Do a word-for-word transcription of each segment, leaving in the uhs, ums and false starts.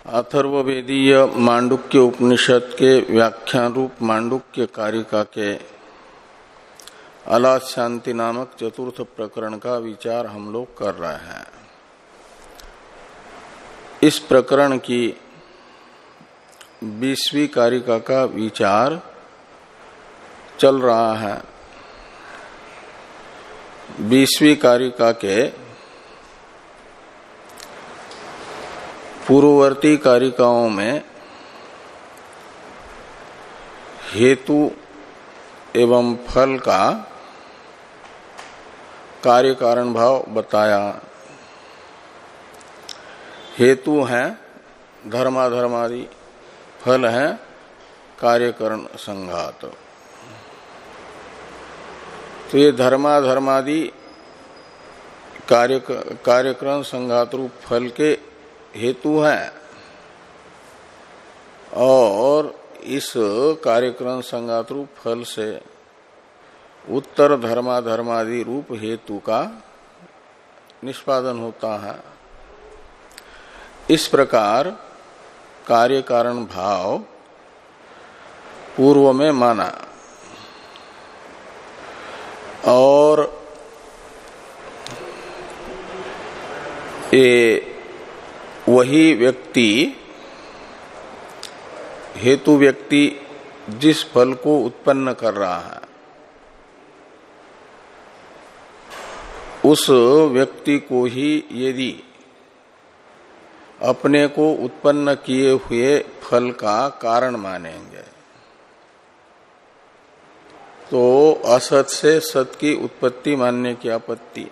अथर्ववेदीय मांडुक्य उपनिषद के व्याख्यान रूप मांडुक्य कारिका के अलाद शांति नामक चतुर्थ प्रकरण का विचार हम लोग कर रहे हैं। इस प्रकरण की बीसवीं कारिका का विचार चल रहा है। बीसवीं कारिका के पूर्ववर्ती कारिकाओं में हेतु एवं फल का कार्य कारण भाव बताया। हेतु है धर्माधर्मादि, फल है कार्यकरण संघात। तो ये धर्माधर्मादि कार्य कार्यकरण संघात रूप फल के हेतु है और इस कार्यक्रम संघात रूप फल से उत्तर धर्माधर्मादि रूप हेतु का निष्पादन होता है। इस प्रकार कार्य कारण भाव पूर्व में माना और ये वही व्यक्ति हेतु व्यक्ति जिस फल को उत्पन्न कर रहा है उस व्यक्ति को ही यदि अपने को उत्पन्न किए हुए फल का कारण मानेंगे तो असत से सत की उत्पत्ति मानने की आपत्ति,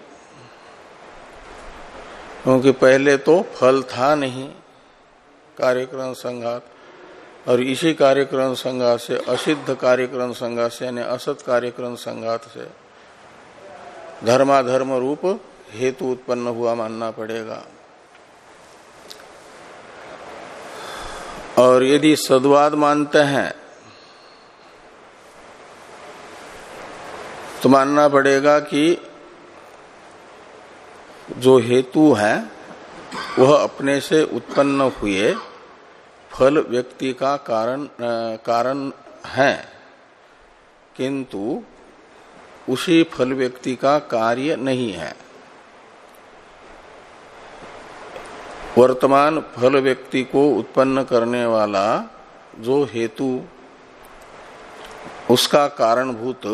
क्योंकि पहले तो फल था नहीं कार्यक्रम संघात, और इसी कार्यक्रम संघात से असिद्ध कार्यक्रम संघात से यानी असत कार्यक्रम संघात से धर्माधर्म रूप हेतु उत्पन्न हुआ मानना पड़ेगा। और यदि सद्वाद मानते हैं तो मानना पड़ेगा कि जो हेतु है वह अपने से उत्पन्न हुए फल व्यक्ति का कारण कारण है, किंतु उसी फल व्यक्ति का कार्य नहीं है। वर्तमान फल व्यक्ति को उत्पन्न करने वाला जो हेतु उसका कारणभूत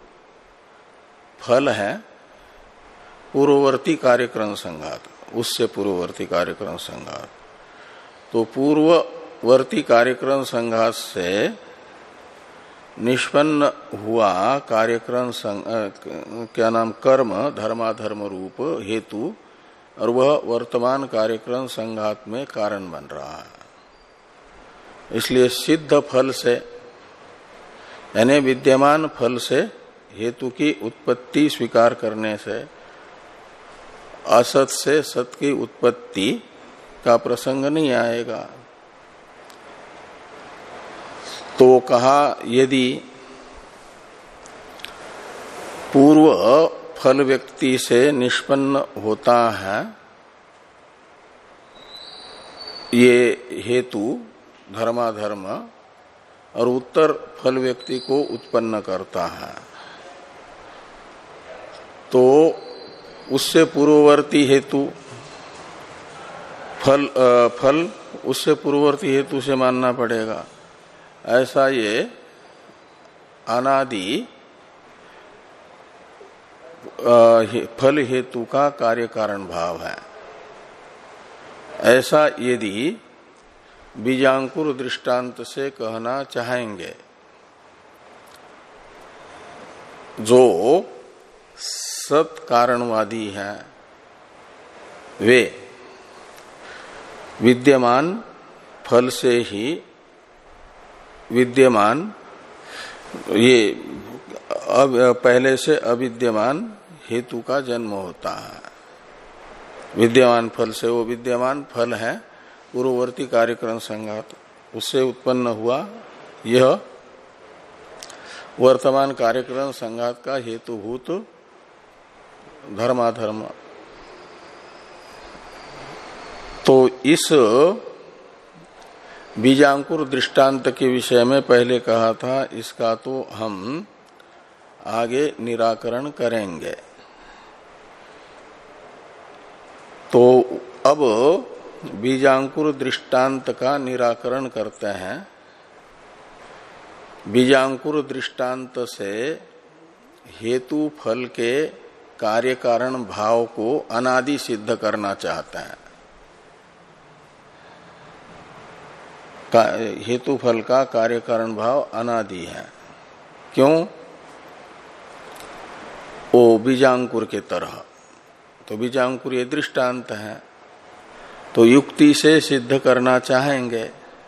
फल है पूर्ववर्ती कार्यक्रम संघात, उससे पूर्ववर्ती कार्यक्रम संघात। तो पूर्ववर्ती कार्यक्रम संघात से निष्पन्न हुआ कार्यक्रम क्या नाम कर्म धर्माधर्म रूप हेतु, और वह वर्तमान कार्यक्रम संघात में कारण बन रहा है। इसलिए सिद्ध फल से यानी विद्यमान फल से हेतु की उत्पत्ति स्वीकार करने से असत से सत की उत्पत्ति का प्रसंग नहीं आएगा। तो कहा यदि पूर्व फल व्यक्ति से निष्पन्न होता है ये हेतु धर्माधर्म और उत्तर फल व्यक्ति को उत्पन्न करता है, तो उससे पूर्ववर्ती हेतु फल आ, फल उससे पूर्ववर्ती हेतु से मानना पड़ेगा। ऐसा ये अनादि फल हेतु का कार्य कारण भाव है। ऐसा यदि बीजांकुर दृष्टांत से कहना चाहेंगे, जो सत कारणवादी हैं वे विद्यमान फल से ही विद्यमान ये अब पहले से अविद्यमान हेतु का जन्म होता है। विद्यमान फल से वो विद्यमान फल है पूर्ववर्ती कार्यक्रम संघात, उससे उत्पन्न हुआ यह वर्तमान कार्यक्रम संघात का हेतुभूत धर्माधर्म। तो इस बीजांकुर दृष्टांत के विषय में पहले कहा था, इसका तो हम आगे निराकरण करेंगे। तो अब बीजांकुर दृष्टांत का निराकरण करते हैं। बीजांकुर दृष्टांत से हेतु फल के कार्य कारण भाव को अनादि सिद्ध करना चाहते हैं। हेतु फल का कार्य कारण भाव अनादि है। क्यों? ओ बीजांकुर के तरह। तो बीजांकुर ये दृष्टांत है, तो युक्ति से सिद्ध करना चाहेंगे।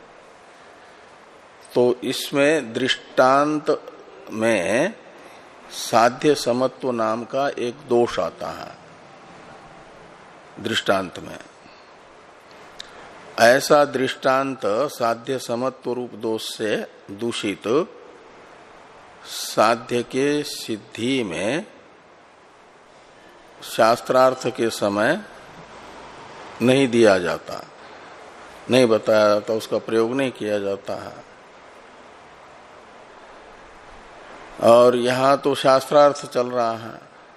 तो इसमें दृष्टांत में साध्य समत्व नाम का एक दोष आता है। दृष्टांत में ऐसा दृष्टांत साध्य समत्व रूप दोष से दूषित साध्य के सिद्धि में शास्त्रार्थ के समय नहीं दिया जाता, नहीं बताया जाता, उसका प्रयोग नहीं किया जाता है। और यहां तो शास्त्रार्थ चल रहा है।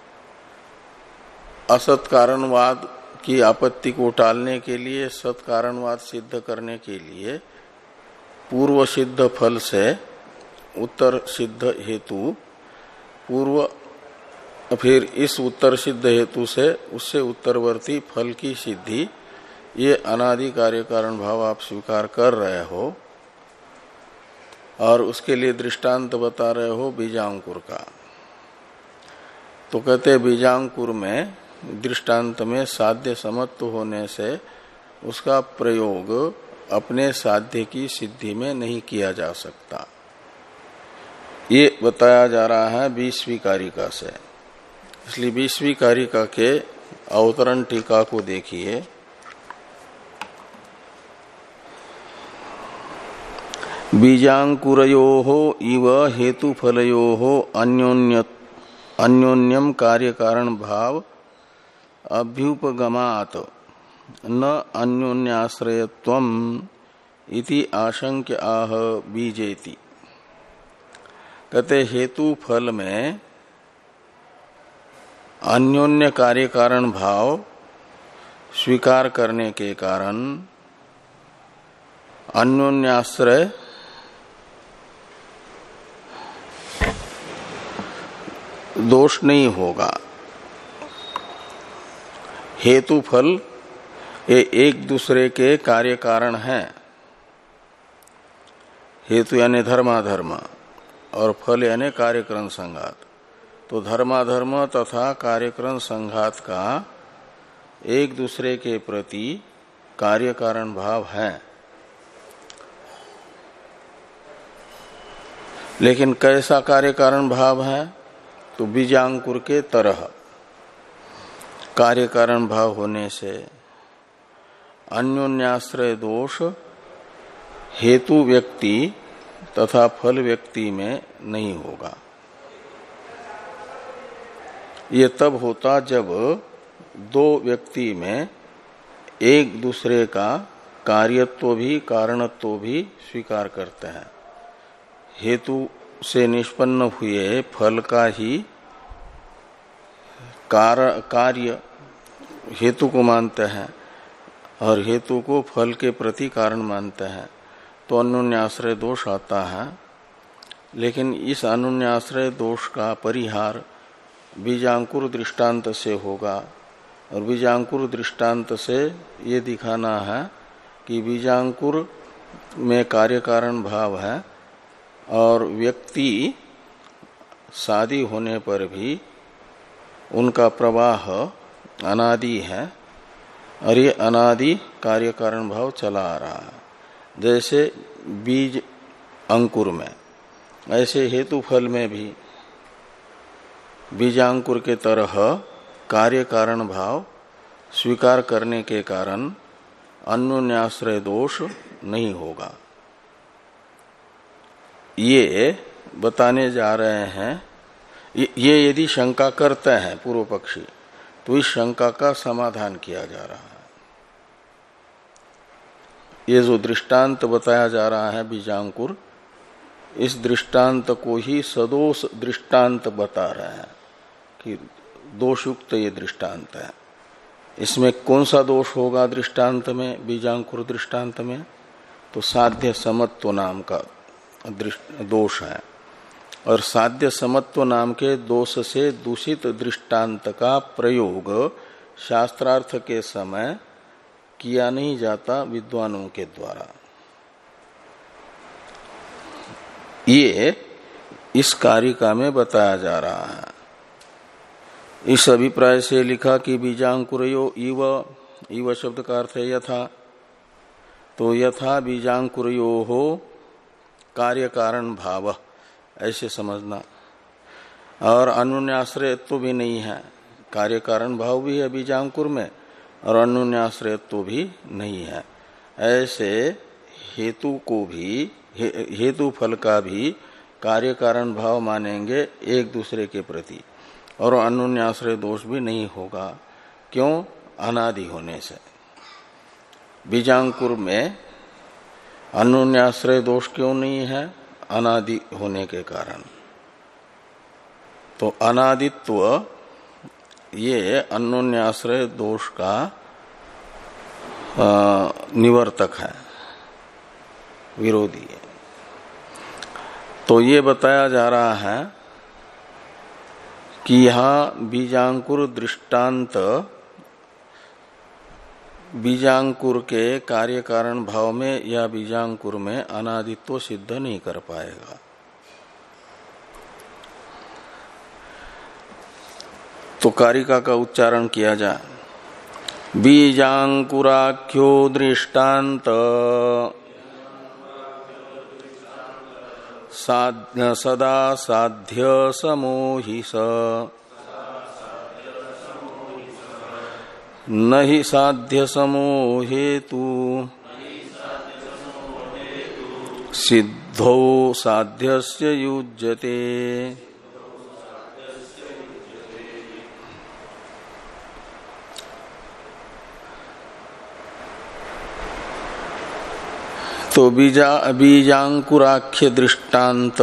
असत कारणवाद की आपत्ति को टालने के लिए, सत कारणवाद सिद्ध करने के लिए पूर्व सिद्ध फल से उत्तर सिद्ध हेतु, पूर्व फिर इस उत्तर सिद्ध हेतु से उससे उत्तरवर्ती फल की सिद्धि, ये अनादि कार्य कारण भाव आप स्वीकार कर रहे हो और उसके लिए दृष्टांत बता रहे हो बीजांकुर का। तो कहते बीजांकुर में दृष्टांत में साध्य समत्व होने से उसका प्रयोग अपने साध्य की सिद्धि में नहीं किया जा सकता। ये बताया जा रहा है बीसवीं कारिका से। इसलिए बीसवीं कारिका के अवतरण टीका को देखिए। बीजांकुरयोः इव हेतुफलयोः अन्योन्य अन्योन्यम कार्य कारण भाव अभ्युपगमात् न अन्योन्याश्रयत्वम इति आशंक्य आह बीजेति। कहते हेतु फल में अन्योन्य कार्य कारण भाव स्वीकार करने के कारण अन्योन्याश्रय दोष नहीं होगा। हेतु फल ये एक दूसरे के कार्य कारण हैं। हेतु यानी धर्माधर्म और फल यानी कार्यक्रम संघात। तो धर्माधर्म तथा कार्यक्रम संघात का एक दूसरे के प्रति कार्य कारण भाव है। लेकिन कैसा कार्य कारण भाव है? तो बीजांकुर के तरह कार्य कारण भाव होने से अन्योन्याश्रय दोष हेतु व्यक्ति तथा फल व्यक्ति में नहीं होगा। ये तब होता जब दो व्यक्ति में एक दूसरे का कार्यत्व भी कारणत्व भी स्वीकार करते हैं। हेतु से निष्पन्न हुए फल का ही कार, कार्य हेतु को मानते हैं और हेतु को फल के प्रति कारण मानते हैं, तो अन्योन्याश्रय दोष आता है। लेकिन इस अन्योन्याश्रय दोष का परिहार बीजांकुर दृष्टांत से होगा। और बीजांकुर दृष्टांत से ये दिखाना है कि बीजांकुर में कार्य कारण भाव है और व्यक्ति शादी होने पर भी उनका प्रवाह अनादि है और ये अनादि कार्य कारण भाव चला आ रहा है। जैसे बीज अंकुर में, ऐसे हेतु फल में भी बीजांकुर के तरह कार्य कारण भाव स्वीकार करने के कारण अन्योन्याश्रय दोष नहीं होगा। ये बताने जा रहे हैं। ये यदि शंका करते हैं पूर्व पक्षी, तो इस शंका का समाधान किया जा रहा ये जो दृष्टांत बताया जा रहा है बीजांकुर, इस दृष्टांत को ही सदोष दृष्टांत बता रहे हैं कि दोषयुक्त ये दृष्टांत है। इसमें कौन सा दोष होगा दृष्टांत में, बीजांकुर दृष्टांत में? तो साध्य समत्व नाम का दोष है, और साध्य समत्व नाम के दोष से दूषित दृष्टांत का प्रयोग शास्त्रार्थ के समय किया नहीं जाता विद्वानों के द्वारा। ये इस कारिका में बताया जा रहा है। इस अभिप्राय से लिखा कि बीजांकुरयो इव, इव शब्द का अर्थ है यथा, तो यथा बीजांकुरयो हो कार्य कारण भाव, ऐसे समझना। और अन्योन्याश्रयत्व भी नहीं है, कार्य कारण भाव भी है बीजांकुर में और अन्योन्याश्रयत्व भी नहीं है। ऐसे हेतु को भी, हे, हेतु फल का भी कार्य कारण भाव मानेंगे एक दूसरे के प्रति, और अन्योन्याश्रय दोष भी नहीं होगा। क्यों? अनादि होने से। बीजांकुर में अन्योन्याश्रय दोष क्यों नहीं है? अनादि होने के कारण। तो अनादित्व ये अन्योन्याश्रय दोष का निवर्तक है, विरोधी है। तो ये बताया जा रहा है कि यहां बीजांकुर दृष्टांत बीजांकुर के कार्य कारण भाव में या बीजांकुर में अनादित्व सिद्ध नहीं कर पाएगा। तो कारिका का उच्चारण किया जाए। बीजांकुराख्यो दृष्टांत साध्य सदा साध्य समोहि स न हि साध्य समो हेतु सिद्धो साध्यस्य युज्यते। तो बीजा बीजांकुराख्य दृष्टांत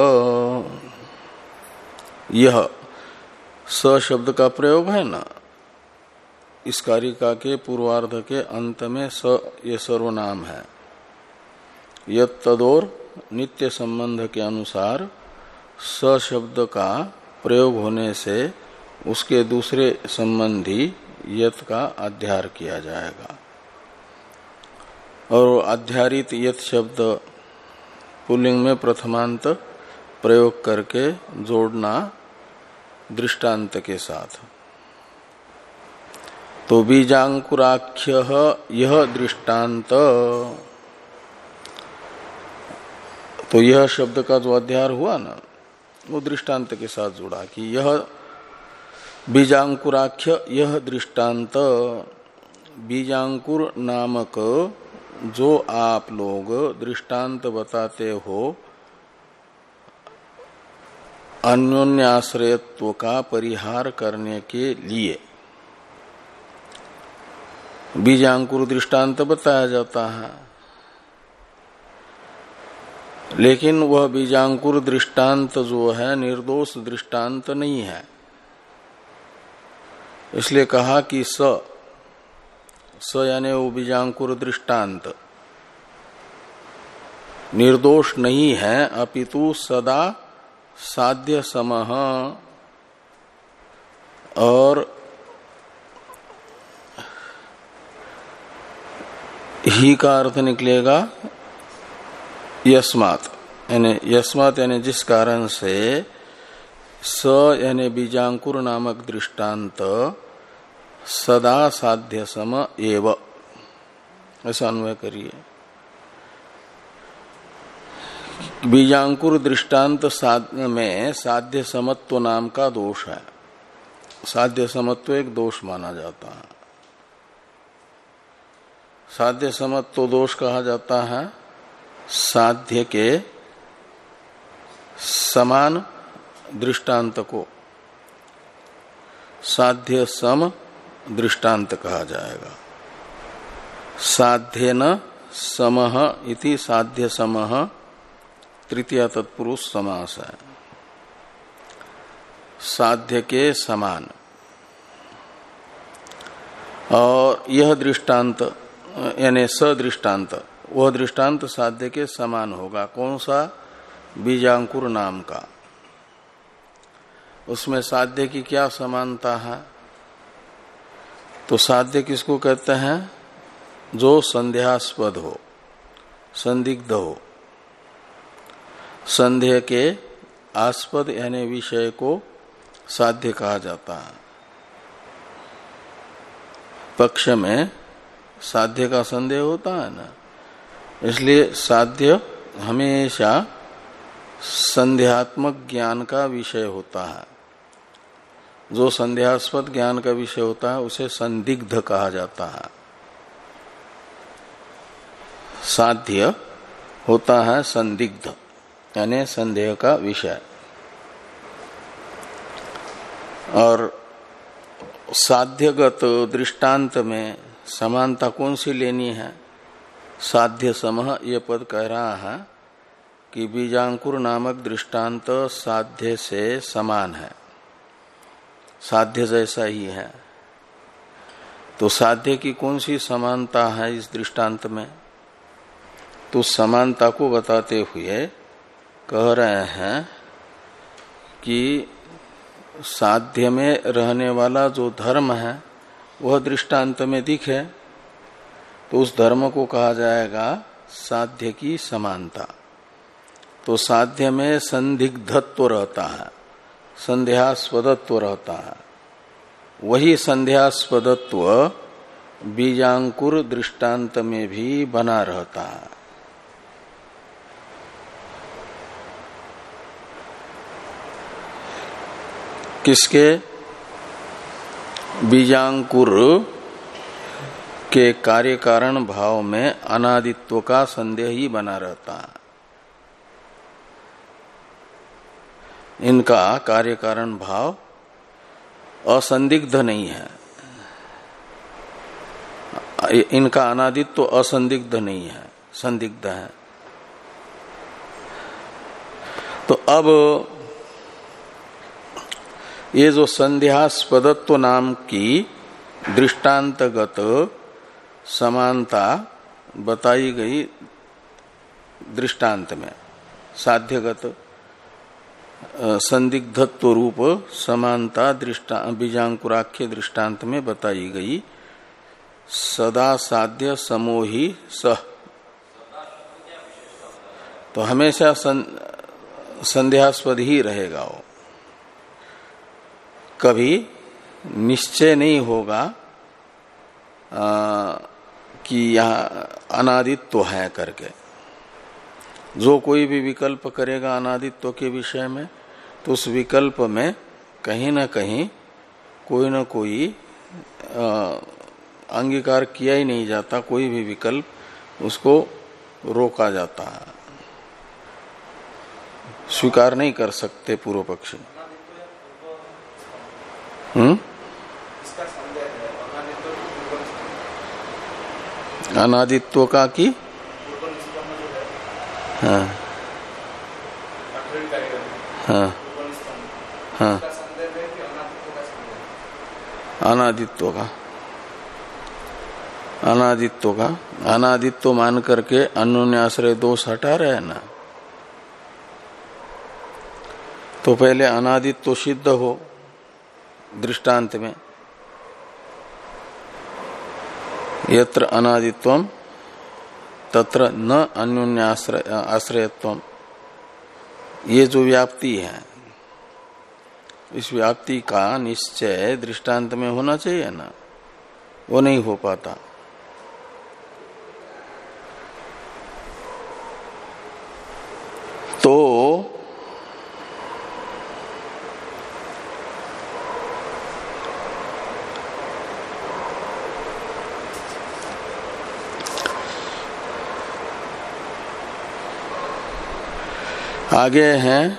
यह स शब्द का प्रयोग है ना, इस कारिका के पूर्वार्ध के अंत में स ये सर्वनाम है। यत् तदोर नित्य संबंध के अनुसार स शब्द का प्रयोग होने से उसके दूसरे संबंधी यत् का अध्यार किया जाएगा। और अध्यारित यत् शब्द पुल्लिंग में प्रथमांत प्रयोग करके जोड़ना दृष्टांत के साथ। तो बीजांकुराख्य यह दृष्टांत, तो यह शब्द का जो अध्यार हुआ ना, वो दृष्टांत के साथ जुड़ा कि यह बीजांकुराख्य यह दृष्टांत, बीजांकुर नामक जो आप लोग दृष्टांत बताते हो अन्योन्याश्रयत्व का परिहार करने के लिए, बीजांकुर दृष्टांत बताया जाता है। लेकिन वह बीजांकुर दृष्टांत जो है निर्दोष दृष्टांत नहीं है। इसलिए कहा कि स स यानी वो बीजांकुर दृष्टांत निर्दोष नहीं है, अपितु सदा साध्य समः, और ही का अर्थ निकलेगा यस्मात्, यानी यस्मात् यानी जिस कारण से स यानी बीजांकुर नामक दृष्टांत सदा साध्य सम एव, ऐसा अन्वय करिए। बीजांकुर दृष्टांत साध में साध्य समत्व नाम का दोष है। साध्य समत्व एक दोष माना जाता है। साध्य समत्व दोष कहा जाता है साध्य के समान दृष्टांत को साध्य सम दृष्टांत कहा जाएगा। साध्य न समह इति साध्य समह तृतीय तत्पुरुष समास है। साध्य के समान। और यह दृष्टांत यानी सदृष्टांत, वह दृष्टांत साध्य के समान होगा। कौन सा? बीजांकुर नाम का। उसमें साध्य की क्या समानता है? तो साध्य किसको कहते हैं? जो संदेहास्पद हो, संदिग्ध हो। संदेह के आस्पद यानी विषय को साध्य कहा जाता है। पक्ष में साध्य का संदेह होता है ना, इसलिए साध्य हमेशा संदेहात्मक ज्ञान का विषय होता है। जो संदेहास्पद ज्ञान का विषय होता है उसे संदिग्ध कहा जाता है। साध्य होता है संदिग्ध यानी संदेह का विषय। और साध्यगत दृष्टांत में समानता कौन सी लेनी है? साध्य समह ये पद कह रहा है कि बीजांकुर नामक दृष्टांत साध्य से समान है, साध्य जैसा ही है। तो साध्य की कौन सी समानता है इस दृष्टांत में? तो समानता को बताते हुए कह रहे हैं कि साध्य में रहने वाला जो धर्म है वह दृष्टांत में दिखे तो उस धर्म को कहा जाएगा साध्य की समानता। तो साध्य में संदिग्धत्व रहता है, संदेहास्पदत्व रहता है। वही संदेहास्पदत्व बीजांकुर दृष्टांत में भी बना रहता है। किसके? बीजांकुर के कार्य कारण भाव में अनादित्व का संदेह ही बना रहता है। इनका कार्य कारण भाव असंदिग्ध नहीं है, इनका अनादित्व असंदिग्ध नहीं है, संदिग्ध है। तो अब ये जो संदेहास्पदत्व नाम की दृष्टांतगत समानता बताई गई दृष्टांत में, साध्यगत संदिग्धत्व रूप समानता दृष्टा बीजांकुराख्य दृष्टांत में बताई गई। सदा साध्य समोही सह, तो हमेशा संदेहास्पद ही रहेगा वो, कभी निश्चय नहीं होगा आ, कि यहाँ अनादित्व है करके। जो कोई भी विकल्प करेगा अनादित्व के विषय में तो उस विकल्प में कहीं ना कहीं कोई ना कोई अंगीकार किया ही नहीं जाता, कोई भी विकल्प उसको रोका जाता है, स्वीकार नहीं कर सकते पूर्व पक्षी। हम्म अनादित्व का की हाँ हाँ हाँ अनादित्व का अनादित्व का अनादित्व मान करके अन्योन्याश्रय दोष हटा रहे हैं ना। तो पहले अनादित्व सिद्ध हो दृष्टांत में, यत्र अनादित्वम तत्र न अन्योन्याश्रय आश्रयत्वम। ये जो व्याप्ति है इस व्याप्ति का निश्चय दृष्टांत में होना चाहिए ना, वो नहीं हो पाता। तो आगे हैं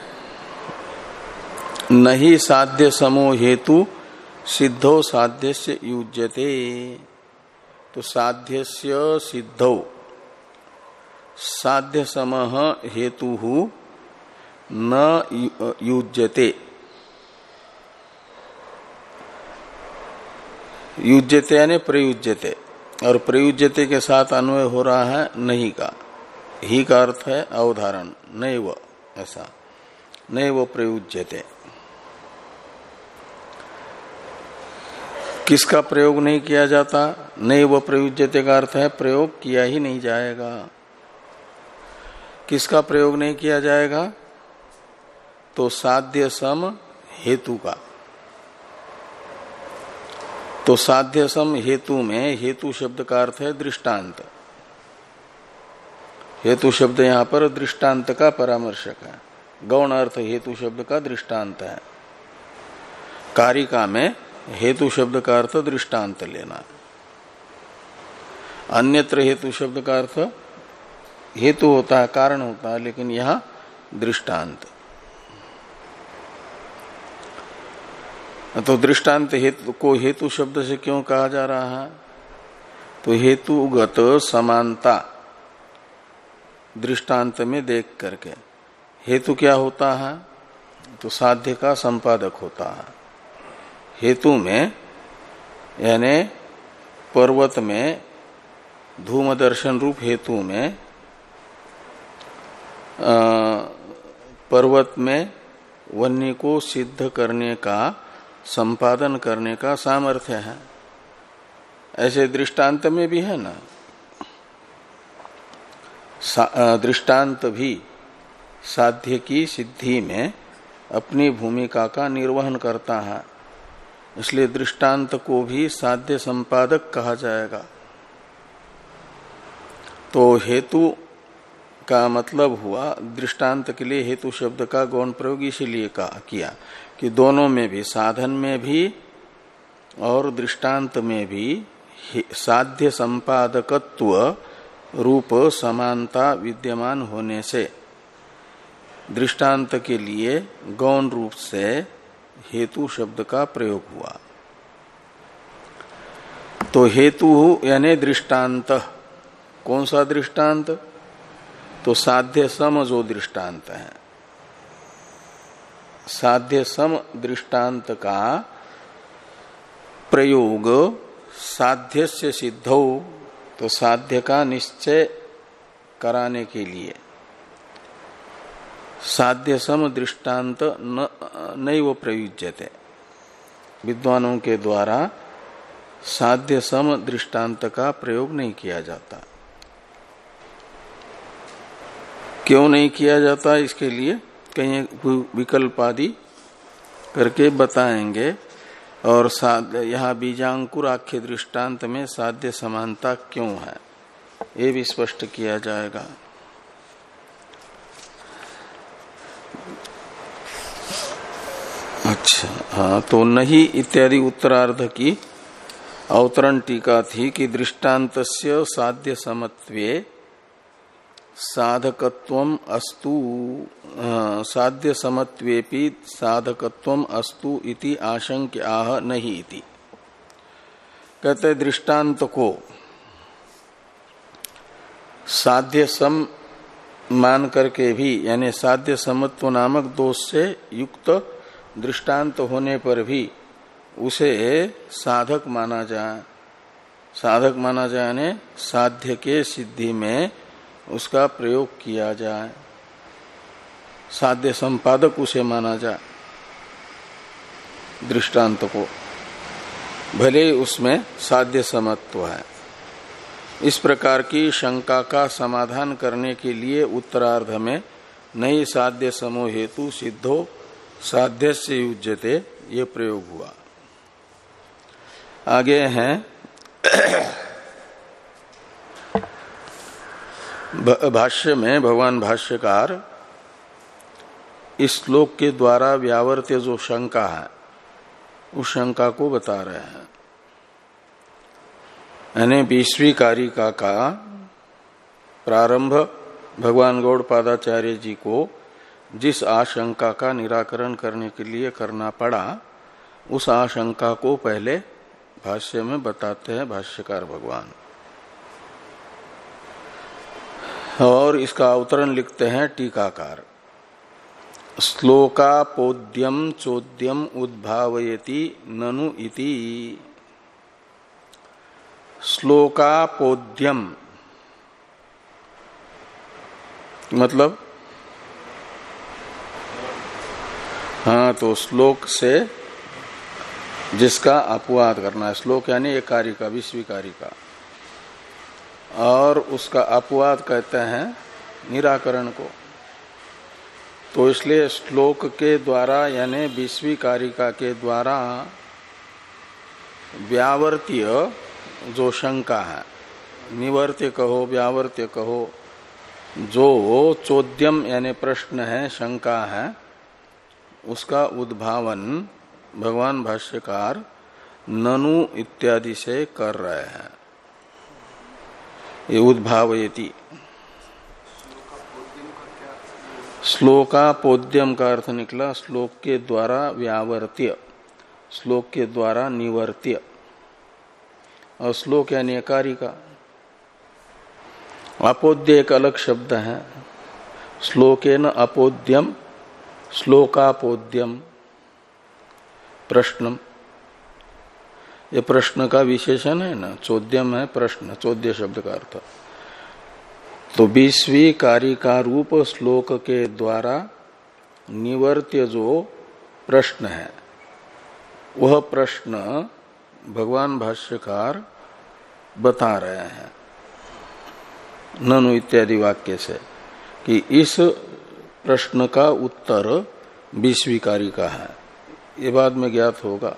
नहीं साध्य समो हेतु सिद्धो साध्य से युज्यते। तो साध्य से सिद्धो साध्य समह हेतु न युज्यते, युज्यते यानी प्रयुज्यते, और प्रयुज्यते के साथ अन्वय हो रहा है नहीं का, ही का अर्थ है अवधारण, नैव, ऐसा नैव प्रयुज्यते। किसका प्रयोग नहीं किया जाता? नैव प्रयुज्यते का अर्थ है प्रयोग किया ही नहीं जाएगा। किसका प्रयोग नहीं किया जाएगा? तो साध्य सम हेतु का। तो साध्य सम हेतु में हेतु शब्द का अर्थ है दृष्टांत। हेतु शब्द यहां पर दृष्टांत का परामर्शक है। गौण अर्थ हेतु शब्द का दृष्टांत है। कारिका में हेतु शब्द का अर्थ दृष्टांत लेना। अन्यत्र हेतु शब्द का अर्थ हेतु होता है, कारण होता है, लेकिन यहां दृष्टांत। तो दृष्टांत हेतु को हेतु शब्द से क्यों कहा जा रहा है? तो हेतुगत समानता दृष्टांत में देख करके। हेतु क्या होता है? तो साध्य का संपादक होता है। हेतु में यानी पर्वत में धूम दर्शन रूप हेतु में आ, पर्वत में वन्य को सिद्ध करने का, संपादन करने का सामर्थ्य है। ऐसे दृष्टांत में भी है ना। दृष्टांत भी साध्य की सिद्धि में अपनी भूमिका का निर्वहन करता है, इसलिए दृष्टांत को भी साध्य संपादक कहा जाएगा। तो हेतु का मतलब हुआ, दृष्टांत के लिए हेतु शब्द का गौण प्रयोग इसीलिए किया कि दोनों में भी, साधन में भी और दृष्टांत में भी साध्य संपादकत्व रूप समानता विद्यमान होने से दृष्टांत के लिए गौण रूप से हेतु शब्द का प्रयोग हुआ। तो हेतु यानी दृष्टांत। कौन सा दृष्टांत? तो साध्य सम जो दृष्टांत है, साध्य सम दृष्टांत का प्रयोग साध्य से सिद्धौ, तो साध्य का निश्चय कराने के लिए साध्य सम दृष्टांत न नैव प्रयुज्यते। विद्वानों के द्वारा साध्य सम दृष्टांत का प्रयोग नहीं किया जाता। क्यों नहीं किया जाता? इसके लिए कहीं विकल्प आदि करके बताएंगे। और यहाँ बीजांकुर आख्य दृष्टांत में साध्य समानता क्यों है, ये भी स्पष्ट किया जाएगा। अच्छा, हाँ, तो नहीं इत्यादि उत्तरार्ध की अवतरण टीका थी कि दृष्टान्तस्य साध्य समत्वे साधकत्वम अस्तु, साध्य समत्वेपि साधकत्वम अस्तु इति आशंक्य आह नहीं इति। कहते दृष्टांत को साध्य सम मान करके भी, यानी साध्य समत्व नामक दोष से युक्त दृष्टांत होने पर भी उसे साधक माना जाए। साधक माना जाए यानी साध्य के सिद्धि में उसका प्रयोग किया जाए, साध्य संपादक उसे माना जाए दृष्टांत को, भले उसमें साध्य समत्व है। इस प्रकार की शंका का समाधान करने के लिए उत्तरार्ध में नई साध्य समो हेतु सिद्धो साध्य से युज्यते ये प्रयोग हुआ। आगे हैं भाष्य में भगवान भाष्यकार इस श्लोक के द्वारा व्यावर्त्य जो शंका है उस शंका को बता रहे हैं। यानी बीसवीं कारिका का प्रारंभ भगवान गौड़पादाचार्य जी को जिस आशंका का निराकरण करने के लिए करना पड़ा, उस आशंका को पहले भाष्य में बताते हैं भाष्यकार भगवान। और इसका अवतरण लिखते हैं टीकाकार। श्लोकापोद्यम चोद्यम उद्भावयति ननु इति। श्लोकापोद्यम मतलब, हाँ, तो श्लोक से जिसका अपवाद करना है। श्लोक यानी एक कार्य का, विश्वी कार्य का, और उसका अपवाद कहते हैं निराकरण को। तो इसलिए श्लोक के द्वारा यानी विश्वी कारिका के द्वारा व्यावर्त्य जो शंका है, निवर्त्य कहो व्यावर्त्य कहो, जो चोद्यम यानी प्रश्न है, शंका है, उसका उद्भावन भगवान भाष्यकार ननु इत्यादि से कर रहे हैं। ये उद्भावयति। श्लोकापोद्यम का अर्थ निकला श्लोक के द्वारा व्यावर्त्य, श्लोक के द्वारा निवर्त्य, और श्लोक यानी कारिका। अपोद्य एक अलग शब्द है। श्लोकेन अपोद्यम, श्लोकापोद्यम प्रश्नम, ये प्रश्न का विशेषण है ना। चोद्यम है प्रश्न, चोद्य शब्द का अर्थ। तो बीसवीं कारिका रूप श्लोक के द्वारा निवर्त्य जो प्रश्न है, वह प्रश्न भगवान भाष्यकार बता रहे हैं ननु इत्यादि वाक्य से कि इस प्रश्न का उत्तर बीसवीं कारिका है। ये बाद में ज्ञात होगा।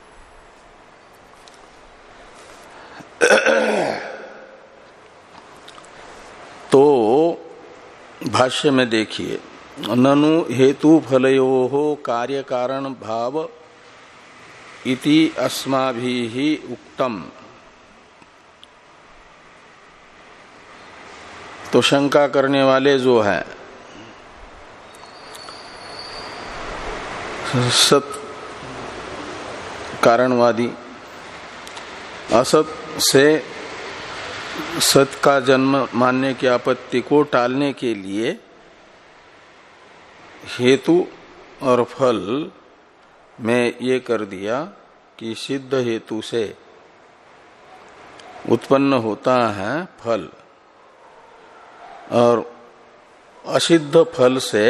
तो भाष्य में देखिए, ननु हेतु फलयोः कार्य कारण भाव इति अस्माभिः उक्तम। तो शंका करने वाले जो है सत कारणवादी, असत से सत का जन्म मानने की आपत्ति को टालने के लिए हेतु और फल में ये कर दिया कि सिद्ध हेतु से उत्पन्न होता है फल, और असिद्ध फल से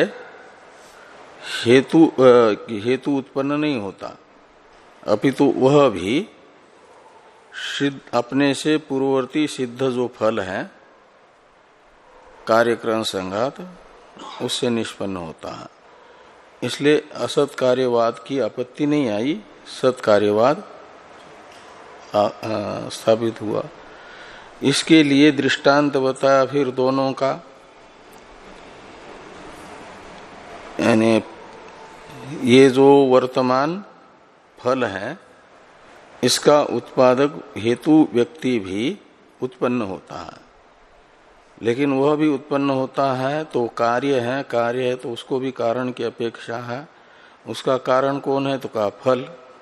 हेतु हेतु उत्पन्न नहीं होता, अपितु वह भी सिद्ध अपने से पूर्ववर्ती सिद्ध जो फल है कार्यक्रम संघात, उससे निष्पन्न होता है। इसलिए असत कार्यवाद की आपत्ति नहीं आई, सत कार्यवाद स्थापित हुआ। इसके लिए दृष्टांत बताया फिर दोनों का, यानी ये जो वर्तमान फल है इसका उत्पादक हेतु व्यक्ति भी उत्पन्न होता है, लेकिन वह भी उत्पन्न होता है तो कार्य है, कार्य है तो उसको भी कारण की अपेक्षा है। उसका कारण कौन है तो कहा फल।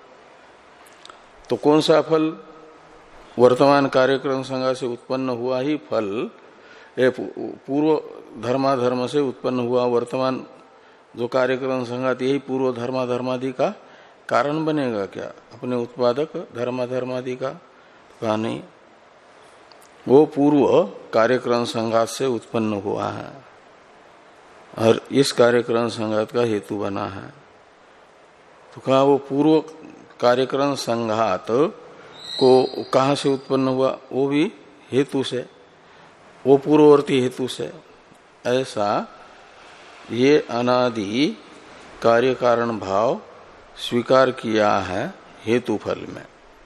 तो कौन सा फल? वर्तमान कार्यक्रम संज्ञा से उत्पन्न हुआ ही फल, पूर्व धर्माधर्म से उत्पन्न हुआ वर्तमान जो कार्यक्रम संघात, यही पूर्व धर्माधर्मादि का कारण बनेगा क्या अपने उत्पादक धर्माधर्मादि का? कहा नहीं, वो पूर्व कार्यक्रम संघात से उत्पन्न हुआ है और इस कार्यक्रम संघात का हेतु बना है। तो कहा वो पूर्व कार्यक्रम संघात को कहाँ से उत्पन्न हुआ? वो भी हेतु से, वो पूर्ववर्ती हेतु से। ऐसा ये अनादि कार्य कारण भाव स्वीकार किया है हेतु फल में।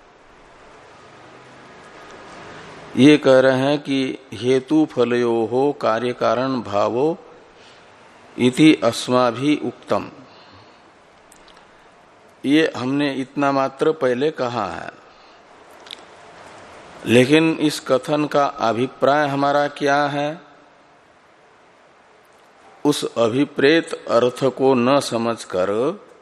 ये कह रहे हैं कि हेतु फलयोः कार्य कारण भावो इति अस्माभि उक्तम। ये हमने इतना मात्र पहले कहा है, लेकिन इस कथन का अभिप्राय हमारा क्या है? उस अभिप्रेत अर्थ को न समझकर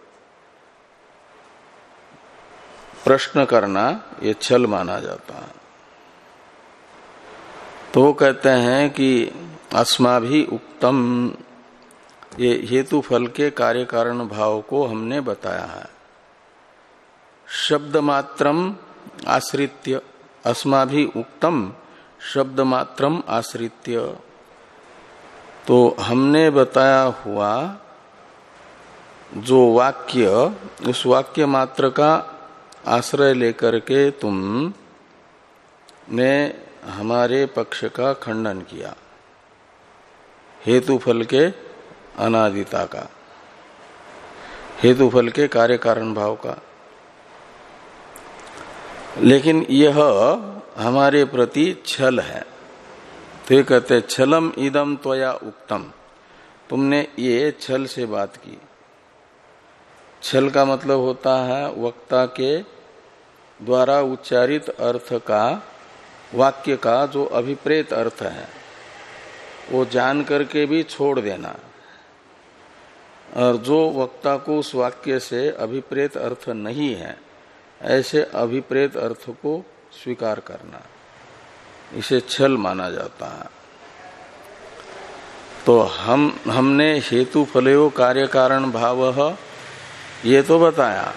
प्रश्न करना ये छल माना जाता है। तो कहते हैं कि अस्माभि उक्तम, ये हेतु फल के कार्य कारण भाव को हमने बताया है। शब्द मात्रम आश्रित्य, अस्माभि उक्तम शब्द मात्रम आश्रित्य, तो हमने बताया हुआ जो वाक्य, उस वाक्य मात्र का आश्रय लेकर के तुम ने हमारे पक्ष का खंडन किया, हेतु फल के अनादिता का, हेतु फल के कार्य कारण भाव का। लेकिन यह हमारे प्रति छल है, तो ये कहते छलम इदम त्वया उक्तम, तुमने ये छल से बात की। छल का मतलब होता है वक्ता के द्वारा उच्चारित अर्थ का, वाक्य का जो अभिप्रेत अर्थ है वो जान करके भी छोड़ देना, और जो वक्ता को उस वाक्य से अभिप्रेत अर्थ नहीं है ऐसे अभिप्रेत अर्थ को स्वीकार करना, इसे छल माना जाता है। तो हम हमने हेतु फलयो कार्य कारण भाव ये तो बताया,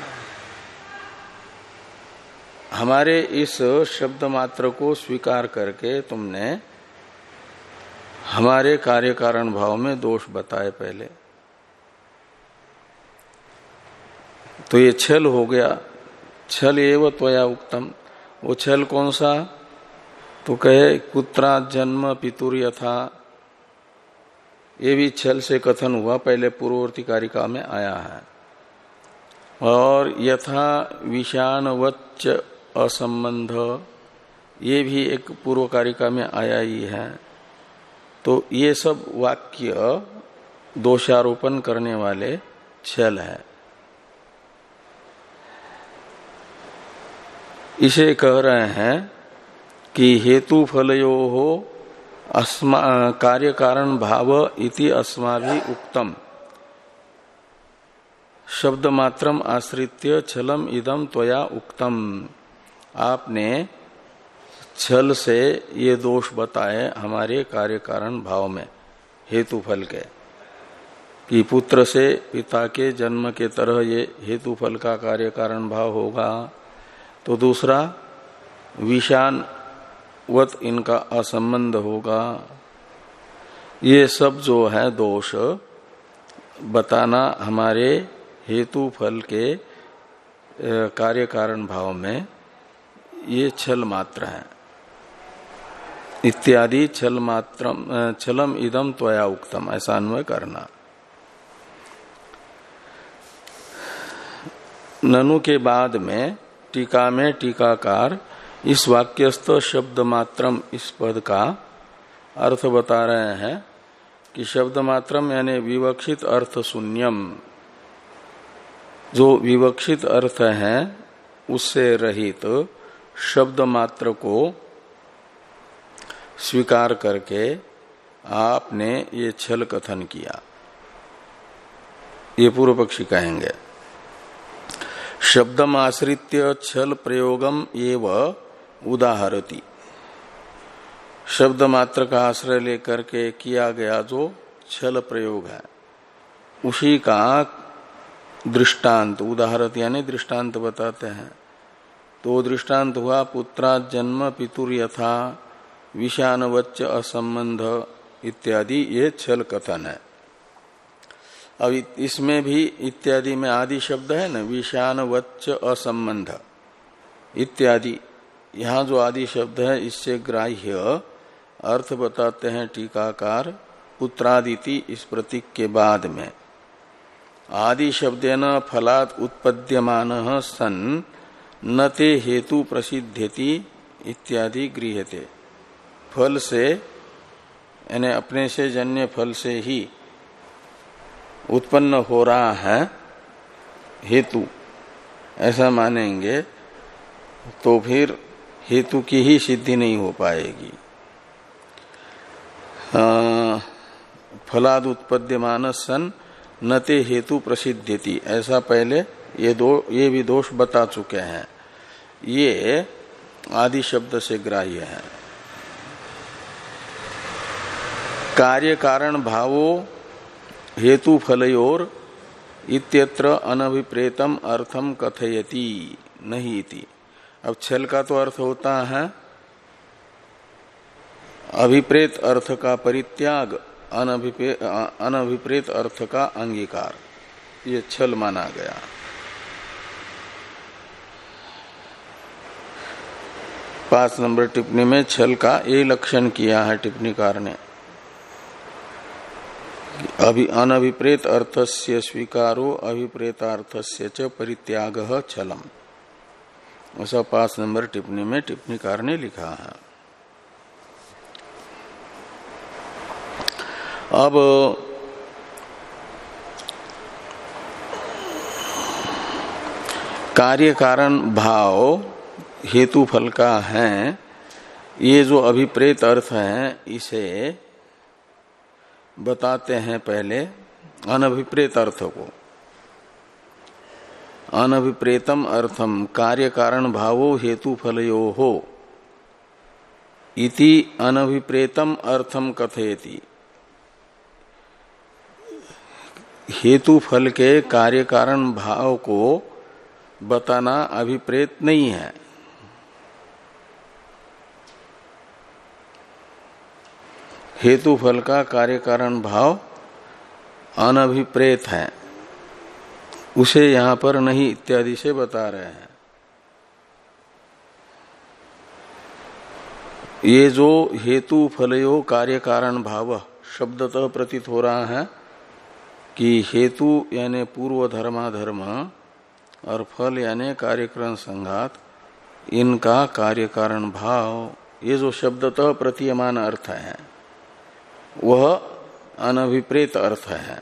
हमारे इस शब्द मात्र को स्वीकार करके तुमने हमारे कार्य कारण भाव में दोष बताए पहले, तो ये छल हो गया। छल एव त्वया उक्तम, वो छल कौन सा? तो कहे कुत्रा जन्म पितुर यथा, ये भी छल से कथन हुआ, पहले पूर्ववर्ती कारिका में आया है। और यथा विषाणवच्च असंबंध, ये भी एक पूर्व कारिका में आया ही है। तो ये सब वाक्य दोषारोपण करने वाले छल है। इसे कह रहे हैं कि हेतु फलयो हो अस्मा कार्य कारण भाव इति अस्माभि उक्तम शब्द मात्रम आश्रित्य छलम इदम त्वया उक्तम, आपने छल से ये दोष बताए हमारे कार्य कारण भाव में हेतु फल के, कि पुत्र से पिता के जन्म के तरह ये हेतु फल का कार्य कारण भाव होगा। तो दूसरा विषान वत इनका असंबंध होगा। ये सब जो है दोष बताना हमारे हेतु फल के कार्य कारण भाव में ये छल मात्र है इत्यादि। छल मात्रम छलम इदम त्वया उक्तम, ऐसा अन्वय करना। ननु के बाद में टीका में टीकाकार इस वाक्यस्थ शब्द मात्रम इस पद का अर्थ बता रहे हैं कि शब्द मात्रम यानी विवक्षित अर्थ शून्यम, जो विवक्षित अर्थ है उससे रहित शब्द मात्र को स्वीकार करके आपने ये छल कथन किया, ये पूर्व पक्षी कहेंगे। शब्दम आश्रित्य छल प्रयोगम एव उदाहरति, शब्द मात्र का आश्रय लेकर के किया गया जो छल प्रयोग है उसी का दृष्टांत, उदाहरत यानी दृष्टांत बताते हैं। तो दृष्टांत हुआ पुत्रा जन्म पितुर यथा विषाणवच्च असंबंध इत्यादि, ये छल कथन है। अब इसमें भी इत्यादि में आदि शब्द है न, विषाणवच्च असंबंध इत्यादि, यहाँ जो आदि शब्द है इससे ग्राह्य अर्थ बताते हैं टीकाकार पुत्रादिति इस प्रतीक के बाद में। आदि शब्देन फलात् उत्पद्यमानः सन् न ते हेतु प्रसिद्धेति इत्यादि गृह्यते, फल से यानी अपने से जन्य फल से ही उत्पन्न हो रहा है हेतु, ऐसा मानेंगे तो फिर हेतु की ही सिद्धि नहीं हो पाएगी। फलाद उत्पद्यमान सन न ते हेतु प्रसिद्धति, ऐसा पहले ये दो ये भी दोष बता चुके हैं। ये आदि शब्द से ग्राह्य है। कार्य कारण भावो हेतु फलयोर इत्यत्र अनभिप्रेतम अर्थम कथयति नहीं इति। अब छल का तो अर्थ होता है अभिप्रेत अर्थ का परित्याग, अनभिप्रेत अर्थ का अंगीकार, ये छल माना गया। पांच नंबर टिप्पणी में छल का ये लक्षण किया है टिप्पणीकार ने, अभि अनभिप्रेत अर्थस्य स्वीकारो अभिप्रेतार्थस्य च परित्यागः छलम, ऐसा पांच नंबर टिप्पणी में टिप्पणीकार ने लिखा है। अब कार्य कारण भाव हेतु फल का है, ये जो अभिप्रेत अर्थ है इसे बताते हैं पहले अनभिप्रेत अर्थ को। अनभिप्रेतम अर्थम कार्य कारण भावो हेतु फलयो हो इति अनभिप्रेतम अर्थम कथयति। हेतु फल के कार्य कारण भाव को बताना अभिप्रेत नहीं है। हेतु फल का कार्य कारण भाव अनभिप्रेत है, उसे यहां पर नहीं इत्यादि से बता रहे हैं। ये जो हेतु फलयो कार्य कारण भाव शब्दतः प्रतीत हो रहा है कि हेतु यानी पूर्व धर्माधर्म और फल यानी कार्यकरण संघात, इनका कार्य कारण भाव, ये जो शब्दतः प्रतीयमान अर्थ है वह अनभिप्रेत अर्थ है।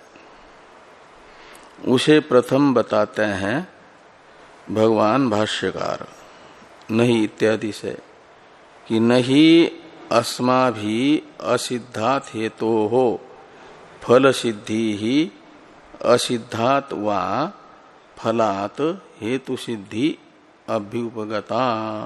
उसे प्रथम बताते हैं भगवान भाष्यकार नहीं इत्यादि से कि नहीं अस्माभि असिद्धात हेतो हो फल सिद्धि ही असिद्धात वा फलात हेतु सिद्धि अभ्युपगता।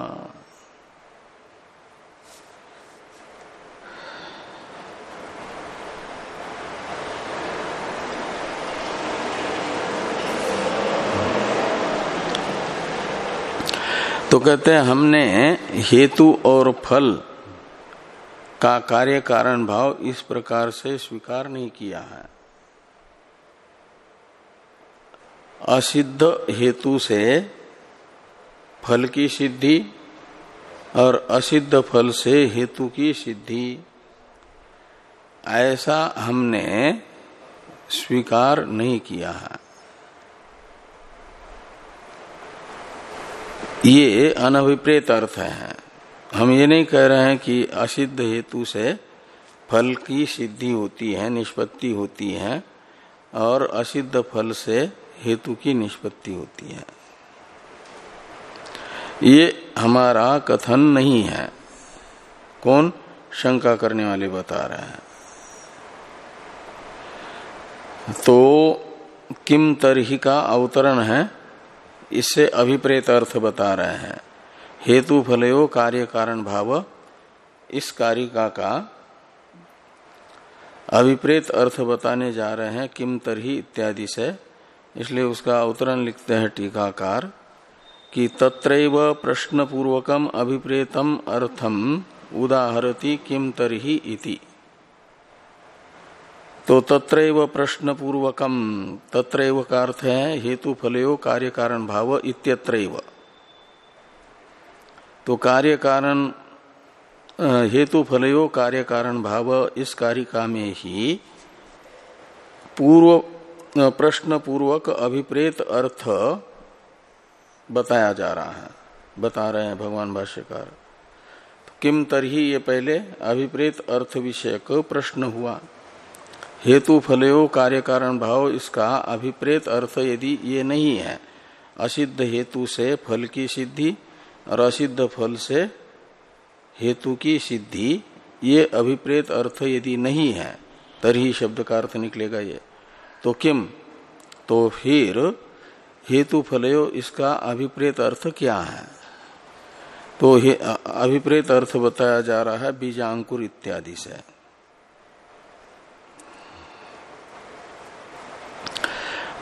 तो कहते हैं हमने हेतु और फल का कार्य कारण भाव इस प्रकार से स्वीकार नहीं किया है। असिद्ध हेतु से फल की सिद्धि और असिद्ध फल से हेतु की सिद्धि, ऐसा हमने स्वीकार नहीं किया है। ये अनभिप्रेत अर्थ है। हम ये नहीं कह रहे हैं कि असिद्ध हेतु से फल की सिद्धि होती है, निष्पत्ति होती है, और असिद्ध फल से हेतु की निष्पत्ति होती है, ये हमारा कथन नहीं है। कौन? शंका करने वाले बता रहे हैं। तो किम तरहि का अवतरण है, इससे अभिप्रेत अर्थ बता रहे हैं। हेतु फलयो कार्य कारण भाव, इस कारिका का अभिप्रेत अर्थ बताने जा रहे हैं किम तरहि इत्यादि से, इसलिए उसका अवतरण लिखते हैं टीकाकार कि तत्रैव प्रश्न पूर्वकम अभिप्रेतम अर्थम उदाहरति किम तरहि इति। तो तत्रैव प्रश्न पूर्वकम, तत्रैव का अर्थ है हेतु फलयो कार्य कारण भाव इत्यत्रैव। तो कार्य कारण हेतु फलयो कार्य कारण भाव इस कारिका में ही पूर्व प्रश्न पूर्वक अभिप्रेत अर्थ बताया जा रहा है, बता रहे हैं भगवान भाष्यकार। तो किम तरहि ये पहले अभिप्रेत अर्थ विषयक प्रश्न हुआ। हेतु फलयो कार्य कारण भाव, इसका अभिप्रेत अर्थ यदि ये नहीं है, असिद्ध हेतु से फल की सिद्धि और असिद्ध फल से हेतु की सिद्धि, ये अभिप्रेत अर्थ यदि नहीं है, तभी शब्द का अर्थ निकलेगा ये। तो किम, तो फिर हेतु फलयो इसका अभिप्रेत अर्थ क्या है? तो अभिप्रेत अर्थ बताया जा रहा है बीजांकुर इत्यादि से।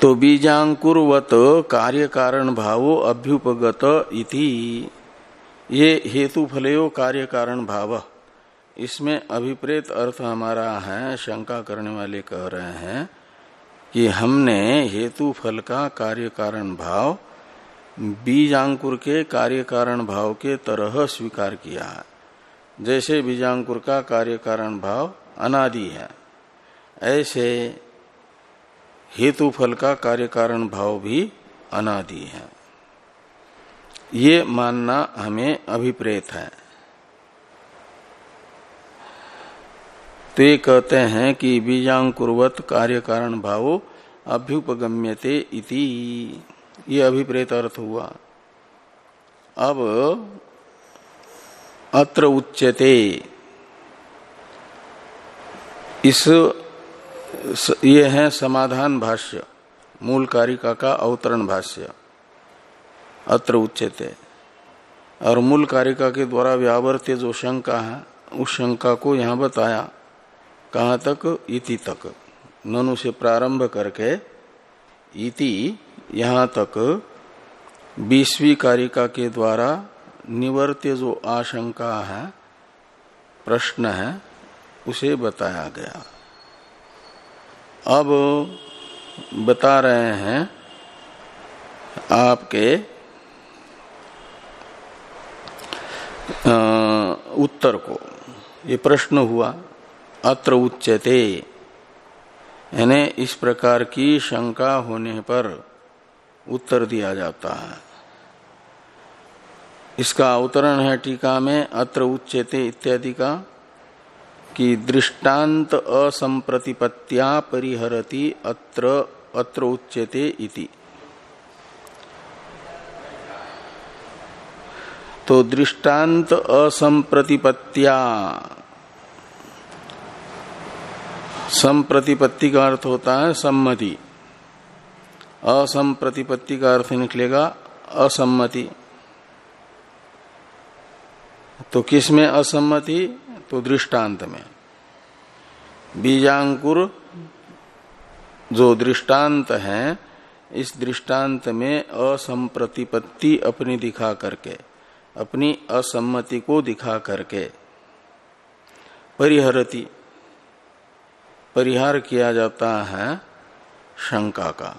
तो बीजांकुरवत कार्य कारण भावो अभ्युपगत इति, ये हेतु फलयो कार्य कारण भाव, इसमें अभिप्रेत अर्थ हमारा है। शंका करने वाले कह रहे हैं कि हमने हेतु फल का कार्य कारण भाव बीजांकुर के कार्य कारण भाव के तरह स्वीकार किया है। जैसे बीजांकुर का कार्य कारण भाव अनादि है, ऐसे हेतु फल का कार्य कारण भाव भी अनादि है। ये मानना हमें अभिप्रेत है। तो ये कहते हैं कि बीजांकुरवत कार्य कारण भावो अभ्युपगम्यते इति, ये अभिप्रेत अर्थ हुआ। अब अत्र उच्यते, इस ये है समाधान भाष्य, मूल कारिका का अवतरण भाष्य अत्र उच्यते। और मूल कारिका के द्वारा व्यावर्त्य जो शंका है, उस शंका को यहां बताया। कहां तक? इति तक, ननु से प्रारंभ करके इति यहां तक बीसवीं कारिका के द्वारा निवर्त्य जो आशंका है, प्रश्न है, उसे बताया गया। अब बता रहे हैं आपके आ, उत्तर को। ये प्रश्न हुआ अत्र उच्यते, यानी इस प्रकार की शंका होने पर उत्तर दिया जाता है। इसका अवतरण है टीका में अत्र उच्यते इत्यादि का, कि दृष्टांत असंप्रतिपत्त्या परिहरति अत्र अत्र उच्यते इति। तो दृष्टांत असंप्रतिपत्त्या, संप्रतिपत्ति का अर्थ होता है सम्मति, असंप्रतिपत्ति का अर्थ निकलेगा असम्मति। तो किसमें असम्मति? तो दृष्टांत में। बीजांकुर जो दृष्टांत है, इस दृष्टांत में असंप्रतिपत्ति अपनी दिखा करके, अपनी असम्मति को दिखा करके परिहरति, परिहार किया जाता है शंका का।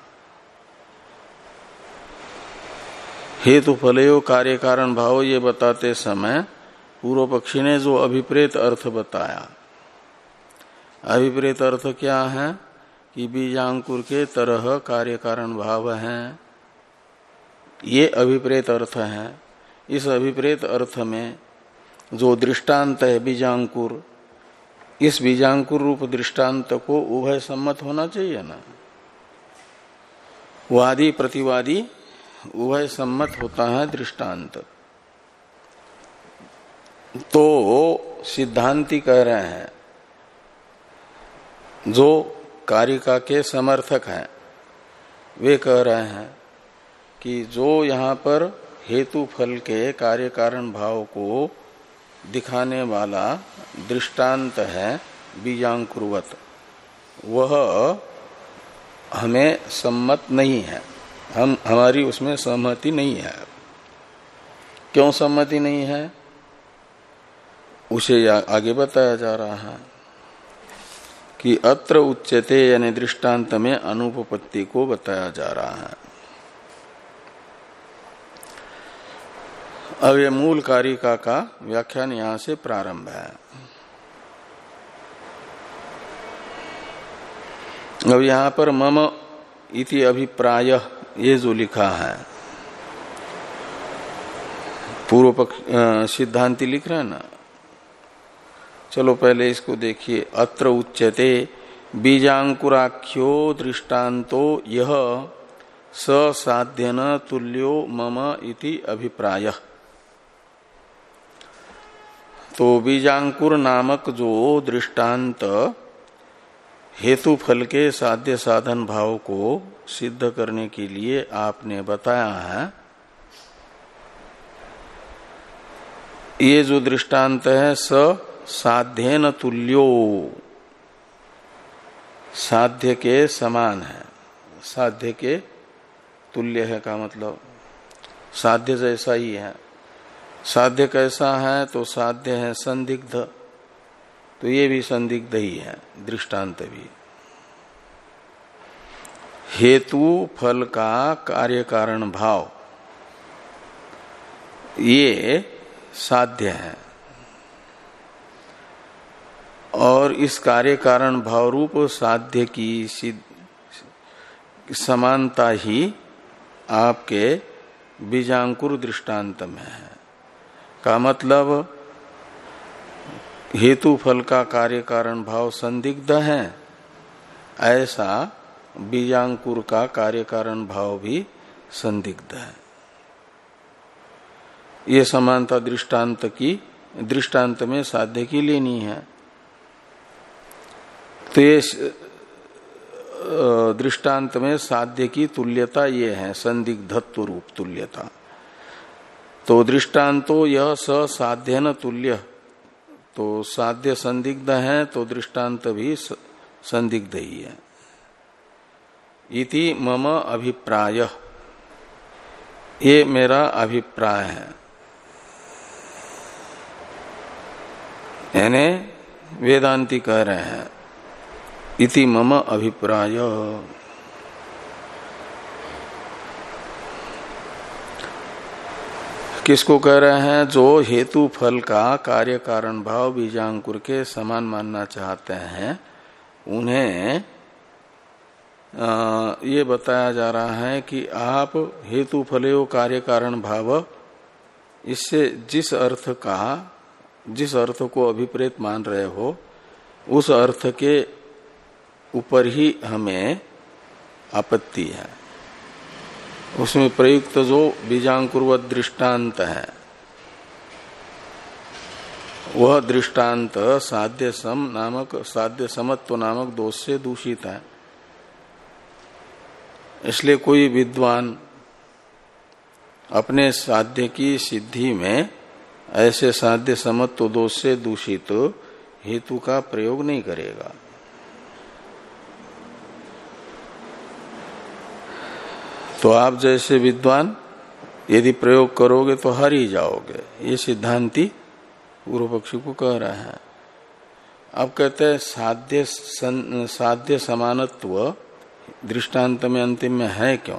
हेतु फलयो कार्य कारण भाव, ये बताते समय पूर्व पक्षी ने जो अभिप्रेत अर्थ बताया, अभिप्रेत अर्थ क्या है? कि बीजांकुर के तरह कार्य कारण भाव हैं, ये अभिप्रेत अर्थ है। इस अभिप्रेत अर्थ में जो दृष्टांत है बीजांकुर, इस बीजांकुर रूप दृष्टांत को उभय सम्मत होना चाहिए ना। वादी प्रतिवादी उभय सम्मत होता है दृष्टांत। तो सिद्धांती कह रहे हैं, जो कारिका के समर्थक हैं, वे कह रहे हैं कि जो यहाँ पर हेतु फल के कार्य कारण भाव को दिखाने वाला दृष्टांत है बीजांकुरवत, वह हमें सम्मत नहीं है। हम हमारी उसमें सहमति नहीं है। क्यों सम्मति नहीं है? उसे आगे बताया जा रहा है कि अत्र उच्यते, यानी दृष्टांत में अनुपपत्ति को बताया जा रहा है। अब ये मूल कारिका का व्याख्यान यहां से प्रारंभ है। अब यहां पर मम इति अभिप्राय, ये जो लिखा है, पूर्व पक्ष सिद्धांति लिख रहे हैं ना। चलो पहले इसको देखिए। अत्र उच्यते बीजांकुराख्यो दृष्टांतो यह स साध्यन तुल्यो मम इति अभिप्राय। तो बीजांकुर नामक जो दृष्टांत हेतु फल के साध्य साधन भाव को सिद्ध करने के लिए आपने बताया है, ये जो दृष्टांत है स साध्येन तुल्यो, साध्य के समान है, साध्य के तुल्य है का मतलब साध्य जैसा ही है। साध्य कैसा है तो साध्य है संदिग्ध, तो ये भी संदिग्ध ही है दृष्टांत भी। हेतु फल का कार्य कारण भाव ये साध्य है और इस कार्य कारण भाव रूप साध्य की समानता ही आपके बीजांकुर दृष्टांत में है। का मतलब हेतु फल का कार्य कारण भाव संदिग्ध है, ऐसा बीजांकुर का कार्य कारण भाव भी संदिग्ध है। ये समानता दृष्टांत की दृष्टांत में साध्य की लेनी है। तो ये दृष्टांत में साध्य की तुल्यता ये है, संदिग्धत्व रूप तुल्यता। तो दृष्टांतो यह स साध्य न तुल्य, तो साध्य संदिग्ध है तो दृष्टांत भी संदिग्ध ही है। इति मम अभिप्राय, ये मेरा अभिप्राय है। यानी वेदांती कह रहे हैं इति मम अभिप्राय। किसको कह रहे हैं? जो हेतु फल का कार्य कारण भाव बीजांकुर के समान मानना चाहते हैं, उन्हें आ, ये बताया जा रहा है कि आप हेतु फलयो कार्य कारण भाव, इससे जिस अर्थ का जिस अर्थ को अभिप्रेत मान रहे हो उस अर्थ के ऊपर ही हमें आपत्ति है। उसमें प्रयुक्त जो बीजांकुरवत दृष्टांत है वह दृष्टांत साध्य सम नामक साध्य समत्व नामक दोष से दूषित है। इसलिए कोई विद्वान अपने साध्य की सिद्धि में ऐसे साध्य समत्व दोष से दूषित हेतु का प्रयोग नहीं करेगा। तो आप जैसे विद्वान यदि प्रयोग करोगे तो हार ही जाओगे, ये सिद्धांती पूर्व पक्षी को कह रहा है। अब कहते हैं साध्य सं, साध्य समानत्व दृष्टांत में अंतिम में है क्यों?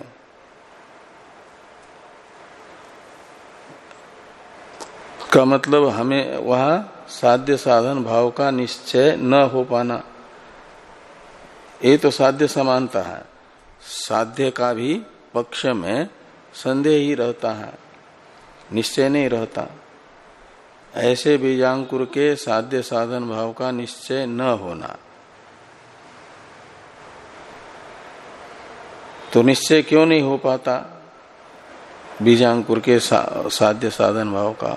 का मतलब हमें वहां साध्य साधन भाव का निश्चय न हो पाना, ये तो साध्य समानता है। साध्य का भी पक्ष में संदेह ही रहता है, निश्चय नहीं रहता। ऐसे बीजांकुर के साध्य साधन भाव का निश्चय न होना, तो निश्चय क्यों नहीं हो पाता बीजांकुर के सा, साध्य साधन भाव का?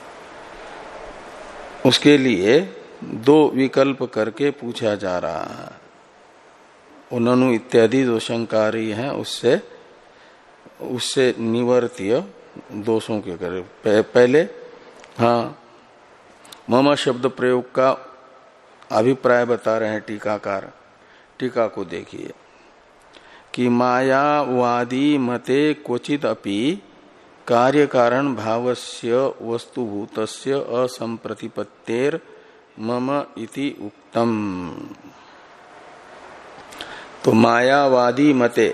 उसके लिए दो विकल्प करके पूछा जा रहा है। उन्होंने इत्यादि जो शंकारी हैं उससे उससे निवर्तीय दोषों के करे। पहले हाँ मम शब्द प्रयोग का अभिप्राय बता रहे हैं टीकाकार। टीका को देखिए कि मायावादी मते क्वचित अपि कार्य कारण भावस्य वस्तुभूतस्य असंप्रतिपत्तेर मम इति उक्तम। तो मायावादी मते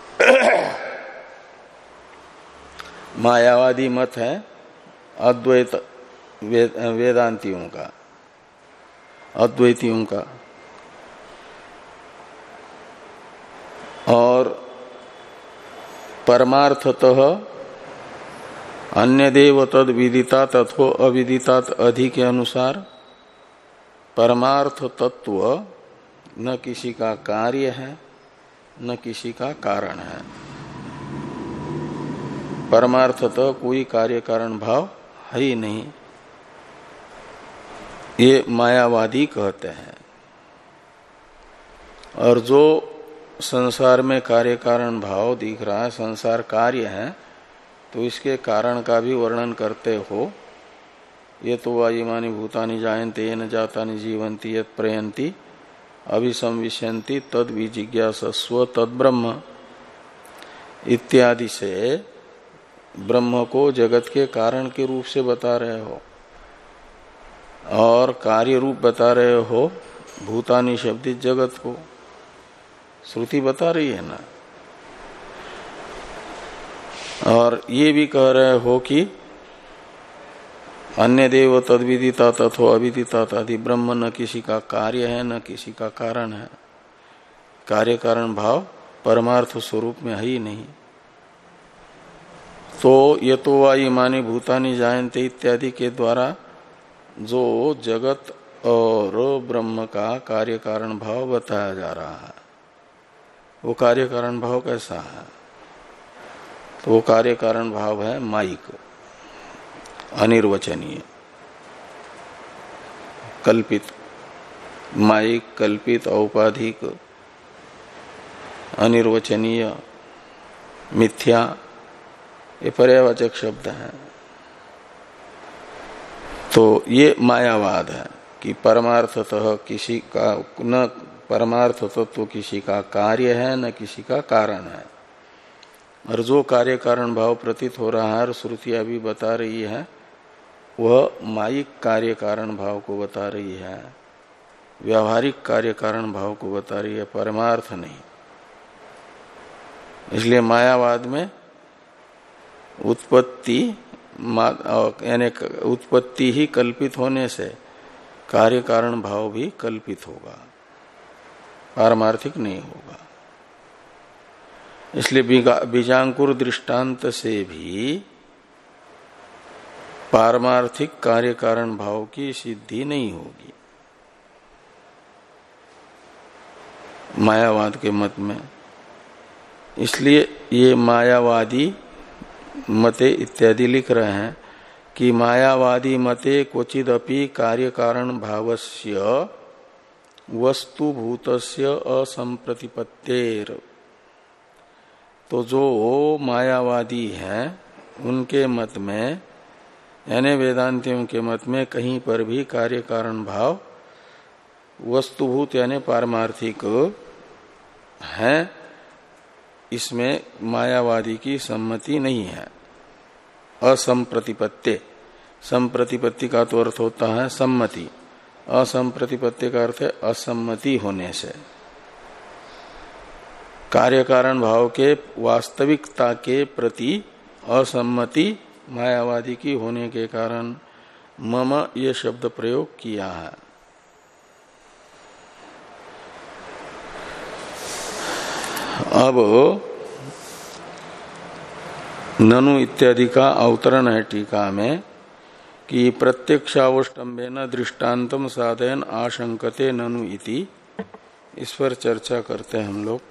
मायावादी मत है अद्वैत वेद, वेदांतियों का, अद्वैतियों का। और परमार्थतः अन्य देव तद विदिता तथो अविदिता अधि के अनुसार परमार्थ तत्व न किसी का कार्य है न किसी का कारण है। परमार्थतः कोई कार्य कारण भाव है ही नहीं, ये मायावादी कहते हैं। और जो संसार में कार्य कारण भाव दिख रहा है, संसार कार्य है, तो इसके कारण का भी वर्णन करते हो। ये तो वायुमानी भूतानि जायन्ते येन जातानि जीवन्ति यत् प्रयन्ति अभिसंविशन्ति तद विजिज्ञासस्व तद ब्रह्म, इत्यादि से ब्रह्म को जगत के कारण के रूप से बता रहे हो और कार्य रूप बता रहे हो भूतानि शब्दित जगत को। श्रुति बता रही है ना। और ये भी कह रहे हो कि अन्य देव तद्विदिता तथो अविदिता आदि ब्रह्म न किसी का कार्य है न किसी का कारण है। कार्य कारण भाव परमार्थ स्वरूप में है ही नहीं। तो ये तो वा इमानी भूतानि जायन्ते इत्यादि के द्वारा जो जगत और ब्रह्म का कार्य कारण भाव बताया जा रहा है वो कार्य कारण भाव कैसा है? तो वो कार्य कारण भाव है माइक, अनिर्वचनीय, कल्पित, माइक, कल्पित, औपाधिक, अनिर्वचनीय, मिथ्या, ये पर्यायवाचक शब्द हैं। तो ये मायावाद है कि परमार्थतः किसी का न परमार्थ तत्व किसी का कार्य है न किसी का कारण है। और जो कार्य कारण भाव प्रतीत हो रहा है और श्रुतियां भी बता रही है वह माइक कार्य कारण भाव को बता रही है, व्यावहारिक कार्य कारण भाव को बता रही है, परमार्थ नहीं। इसलिए मायावाद में उत्पत्ति यानी उत्पत्ति ही कल्पित होने से कार्य कारण भाव भी कल्पित होगा, पारमार्थिक नहीं होगा। इसलिए बीजांकुर दृष्टांत से भी पारमार्थिक कार्य कारण भाव की सिद्धि नहीं होगी मायावाद के मत में। इसलिए ये मायावादी मते इत्यादि लिख रहे हैं कि मायावादी मते क्वचिदपि कार्य कारण भावस्य वस्तुभूतस्य असंप्रतिपत्तेर। तो जो मायावादी हैं उनके मत में यानी वेदांतियों के मत में कहीं पर भी कार्य कारण भाव वस्तुभूत यानी पारमार्थिक है, इसमें मायावादी की सम्मति नहीं है। असंप्रतिपत्ति, संप्रतिपत्ति का तो अर्थ होता है सम्मति, असंप्रतिपत्ति का अर्थ है असम्मति होने से। कार्य कारण भाव के वास्तविकता के प्रति असम्मति मायावादी की होने के कारण मम ये शब्द प्रयोग किया है। अब ननु इत्यादि का अवतरण है टीका में कि प्रत्यक्षावष्टम्बेन दृष्टान्तम साधयन आशंकते ननु इति। इस पर चर्चा करते हैं हम लोग।